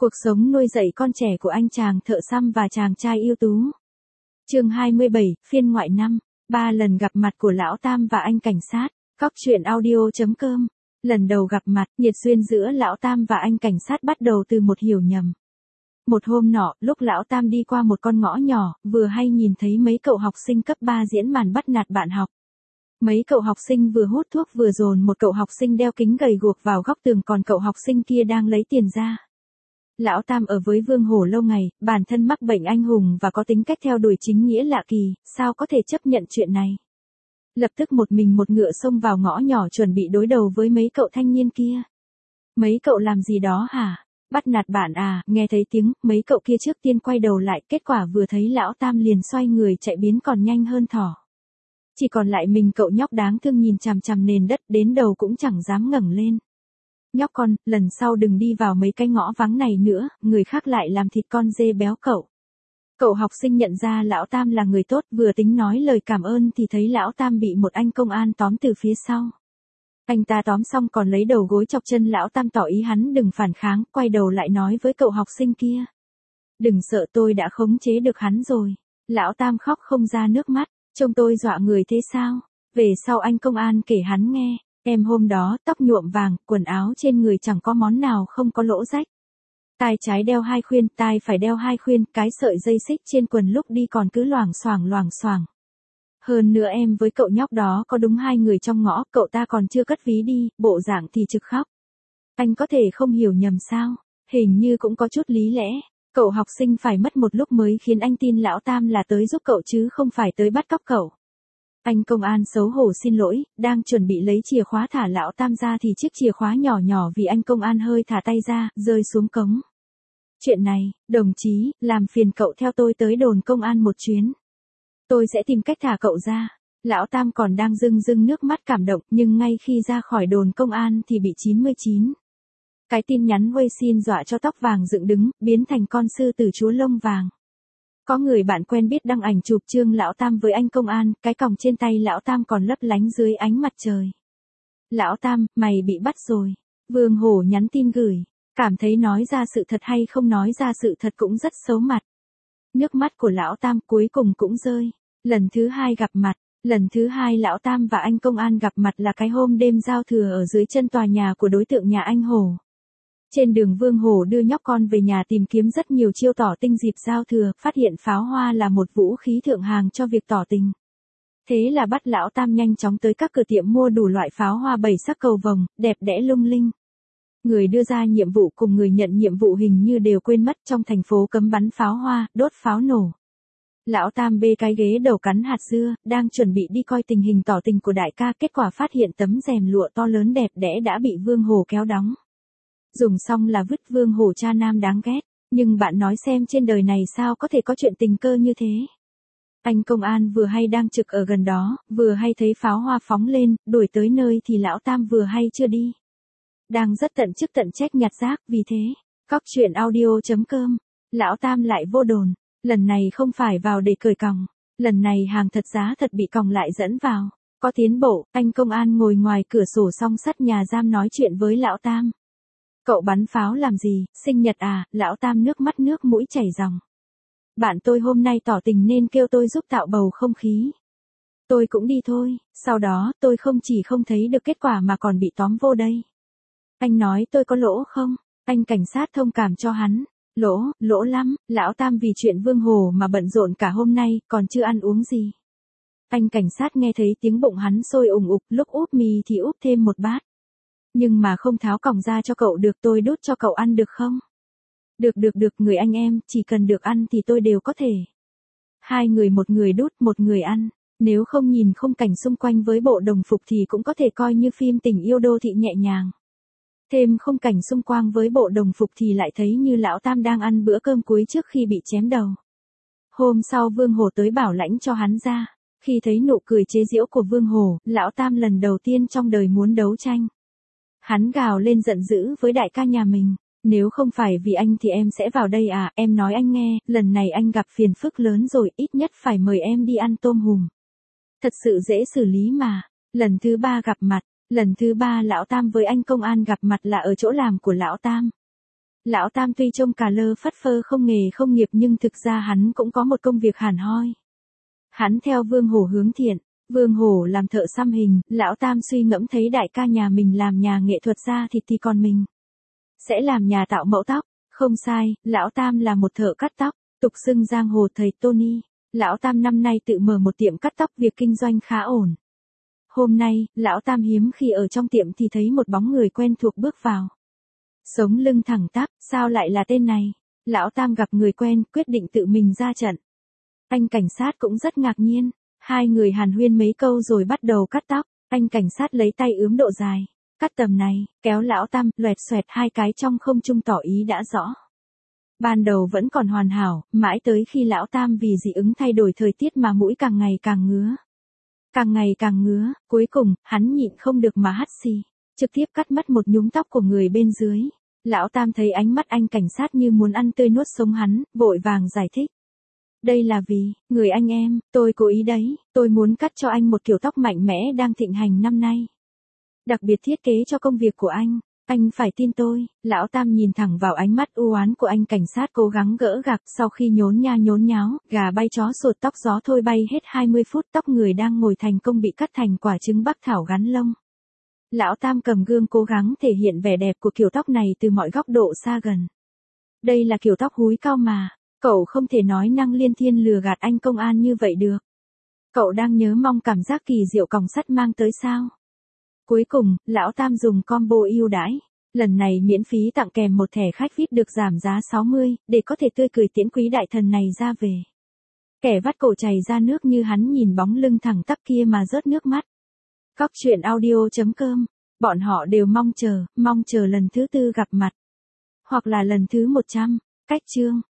Cuộc sống nuôi dạy con trẻ của anh chàng thợ xăm và chàng trai ưu tú. Chương 27, phiên ngoại năm. 3 lần gặp mặt của Lão Tam và anh cảnh sát. Cóc truyện audio.com. Lần đầu gặp mặt, nhiệt duyên giữa Lão Tam và anh cảnh sát bắt đầu từ một hiểu nhầm. Một hôm nọ, lúc Lão Tam đi qua một con ngõ nhỏ, vừa hay nhìn thấy mấy cậu học sinh cấp 3 diễn màn bắt nạt bạn học. Mấy cậu học sinh vừa hút thuốc vừa dồn một cậu học sinh đeo kính gầy guộc vào góc tường, còn cậu học sinh kia đang lấy tiền ra. Lão Tam ở với Vương Hổ lâu ngày, bản thân mắc bệnh anh hùng và có tính cách theo đuổi chính nghĩa lạ kỳ, sao có thể chấp nhận chuyện này. Lập tức một mình một ngựa xông vào ngõ nhỏ chuẩn bị đối đầu với mấy cậu thanh niên kia. Mấy cậu làm gì đó hả? Bắt nạt bạn à? Nghe thấy tiếng, mấy cậu kia trước tiên quay đầu lại, kết quả vừa thấy Lão Tam liền xoay người chạy biến còn nhanh hơn thỏ. Chỉ còn lại mình cậu nhóc đáng thương nhìn chằm chằm nền đất, đến đầu cũng chẳng dám ngẩng lên. Nhóc con, lần sau đừng đi vào mấy cái ngõ vắng này nữa, người khác lại làm thịt con dê béo cậu. Cậu học sinh nhận ra Lão Tam là người tốt, vừa tính nói lời cảm ơn thì thấy Lão Tam bị một anh công an tóm từ phía sau. Anh ta tóm xong còn lấy đầu gối chọc chân Lão Tam, tỏ ý hắn đừng phản kháng, quay đầu lại nói với cậu học sinh kia. Đừng sợ, tôi đã khống chế được hắn rồi. Lão Tam khóc không ra nước mắt, trông tôi dọa người thế sao? Về sau anh công an kể hắn nghe. Em hôm đó tóc nhuộm vàng, quần áo trên người chẳng có món nào không có lỗ rách. Tai trái đeo 2 khuyên, tai phải đeo 2 khuyên, cái sợi dây xích trên quần lúc đi còn cứ loảng xoảng. Hơn nữa em với cậu nhóc đó có đúng 2 người trong ngõ, cậu ta còn chưa cất ví đi, bộ dạng thì trực khóc. Anh có thể không hiểu nhầm sao? Hình như cũng có chút lý lẽ. Cậu học sinh phải mất một lúc mới khiến anh tin Lão Tam là tới giúp cậu chứ không phải tới bắt cóc cậu. Anh công an xấu hổ xin lỗi, đang chuẩn bị lấy chìa khóa thả Lão Tam ra thì chiếc chìa khóa nhỏ vì anh công an hơi thả tay ra, rơi xuống cống. Chuyện này, đồng chí, làm phiền cậu theo tôi tới đồn công an một chuyến. Tôi sẽ tìm cách thả cậu ra. Lão Tam còn đang rưng nước mắt cảm động, nhưng ngay khi ra khỏi đồn công an thì bị 99. Cái tin nhắn quay xin dọa cho tóc vàng dựng đứng, biến thành con sư tử chúa lông vàng. Có người bạn quen biết đăng ảnh chụp trương Lão Tam với anh công an, cái còng trên tay Lão Tam còn lấp lánh dưới ánh mặt trời. Lão Tam, mày bị bắt rồi. Vương Hổ nhắn tin gửi, cảm thấy nói ra sự thật hay không nói ra sự thật cũng rất xấu mặt. Nước mắt của Lão Tam cuối cùng cũng rơi. Lần thứ 2 gặp mặt, lần thứ 2 Lão Tam và anh công an gặp mặt là cái hôm đêm giao thừa ở dưới chân tòa nhà của đối tượng nhà anh Hổ. Trên đường Vương Hổ đưa nhóc con về nhà tìm kiếm rất nhiều chiêu tỏ tình dịp giao thừa, phát hiện pháo hoa là một vũ khí thượng hàng cho việc tỏ tình. Thế là bắt Lão Tam nhanh chóng tới các cửa tiệm mua đủ loại pháo hoa 7 sắc cầu vồng, đẹp đẽ lung linh. Người đưa ra nhiệm vụ cùng người nhận nhiệm vụ hình như đều quên mất, trong thành phố cấm bắn pháo hoa, đốt pháo nổ. Lão Tam bê cái ghế đầu cắn hạt dưa, đang chuẩn bị đi coi tình hình tỏ tình của đại ca, kết quả phát hiện tấm rèm lụa to lớn đẹp đẽ đã bị Vương Hổ kéo đóng. Dùng xong là vứt. Vương Hổ cha nam đáng ghét, nhưng bạn nói xem trên đời này sao có thể có chuyện tình cơ như thế. Anh công an vừa hay đang trực ở gần đó, vừa hay thấy pháo hoa phóng lên, đuổi tới nơi thì Lão Tam vừa hay chưa đi. Đang rất tận chức tận trách nhặt rác, vì thế, cóc truyện audio.com, Lão Tam lại vô đồn, lần này không phải vào để cởi còng, lần này hàng thật giá thật bị còng lại dẫn vào. Có tiến bộ, anh công an ngồi ngoài cửa sổ song sắt nhà giam nói chuyện với Lão Tam. Cậu bắn pháo làm gì, sinh nhật à? Lão Tam nước mắt nước mũi chảy ròng. Bạn tôi hôm nay tỏ tình nên kêu tôi giúp tạo bầu không khí. Tôi cũng đi thôi, sau đó tôi không chỉ không thấy được kết quả mà còn bị tóm vô đây. Anh nói tôi có lỗ không? Anh cảnh sát thông cảm cho hắn. Lỗ lắm. Lão Tam vì chuyện Vương Hổ mà bận rộn cả hôm nay, còn chưa ăn uống gì. Anh cảnh sát nghe thấy tiếng bụng hắn sôi ủng ục, lúc úp mì thì úp thêm một bát. Nhưng mà không tháo còng ra cho cậu được, tôi đút cho cậu ăn được không? Được, người anh em, chỉ cần được ăn thì tôi đều có thể. 2 người, một người đút, một người ăn. Nếu không nhìn khung cảnh xung quanh với bộ đồng phục thì cũng có thể coi như phim tình yêu đô thị nhẹ nhàng. Thêm khung cảnh xung quanh với bộ đồng phục thì lại thấy như Lão Tam đang ăn bữa cơm cuối trước khi bị chém đầu. Hôm sau Vương Hổ tới bảo lãnh cho hắn ra. Khi thấy nụ cười chế giễu của Vương Hổ, Lão Tam lần đầu tiên trong đời muốn đấu tranh. Hắn gào lên giận dữ với đại ca nhà mình. Nếu không phải vì anh thì em sẽ vào đây à? Em nói anh nghe, lần này anh gặp phiền phức lớn rồi, ít nhất phải mời em đi ăn tôm hùm. Thật sự dễ xử lý mà. Lần thứ 3 gặp mặt. Lần thứ 3 Lão Tam với anh công an gặp mặt là ở chỗ làm của Lão Tam. Lão Tam tuy trông cà lơ phất phơ không nghề không nghiệp nhưng thực ra hắn cũng có một công việc hẳn hoi. Hắn theo Vương Hổ hướng thiện, Vương Hổ làm thợ xăm hình, Lão Tam suy ngẫm thấy đại ca nhà mình làm nhà nghệ thuật ra thì còn mình sẽ làm nhà tạo mẫu tóc. Không sai, Lão Tam là một thợ cắt tóc, tục xưng giang hồ thầy Tony. Lão Tam năm nay tự mở một tiệm cắt tóc, việc kinh doanh khá ổn. Hôm nay, Lão Tam hiếm khi ở trong tiệm thì thấy một bóng người quen thuộc bước vào. Sống lưng thẳng tắp, sao lại là tên này? Lão Tam gặp người quen, quyết định tự mình ra trận. Anh cảnh sát cũng rất ngạc nhiên. Hai người hàn huyên mấy câu rồi bắt đầu cắt tóc. Anh cảnh sát lấy tay ướm độ dài. Cắt tầm này, kéo Lão Tam, loẹt xoẹt hai cái trong không trung tỏ ý đã rõ. Ban đầu vẫn còn hoàn hảo, mãi tới khi Lão Tam vì dị ứng thay đổi thời tiết mà mũi càng ngày càng ngứa. Càng ngày càng ngứa, cuối cùng, hắn nhịn không được mà hắt xì. Trực tiếp cắt mất một nhúm tóc của người bên dưới. Lão Tam thấy ánh mắt anh cảnh sát như muốn ăn tươi nuốt sống hắn, vội vàng giải thích. Đây là vì, người anh em, tôi cố ý đấy, tôi muốn cắt cho anh một kiểu tóc mạnh mẽ đang thịnh hành năm nay. Đặc biệt thiết kế cho công việc của anh phải tin tôi. Lão Tam nhìn thẳng vào ánh mắt u oán của anh cảnh sát, cố gắng gỡ gạc. Sau khi nhốn nháo, gà bay chó sột tóc gió thôi bay hết 20 phút, tóc người đang ngồi thành công bị cắt thành quả trứng bắc thảo gắn lông. Lão Tam cầm gương cố gắng thể hiện vẻ đẹp của kiểu tóc này từ mọi góc độ xa gần. Đây là kiểu tóc húi cao mà, cậu không thể nói năng liên thiên lừa gạt anh công an như vậy được. Cậu đang nhớ mong cảm giác kỳ diệu còng sắt mang tới sao? Cuối cùng, Lão Tam dùng combo ưu đãi. Lần này miễn phí tặng kèm một thẻ khách VIP được giảm giá 60, để có thể tươi cười tiễn quý đại thần này ra về. Kẻ vắt cổ chảy ra nước như hắn nhìn bóng lưng thẳng tắp kia mà rớt nước mắt. Cóc truyện audio.com. Bọn họ đều mong chờ lần thứ 4 gặp mặt. Hoặc là lần thứ 100. Cách chương.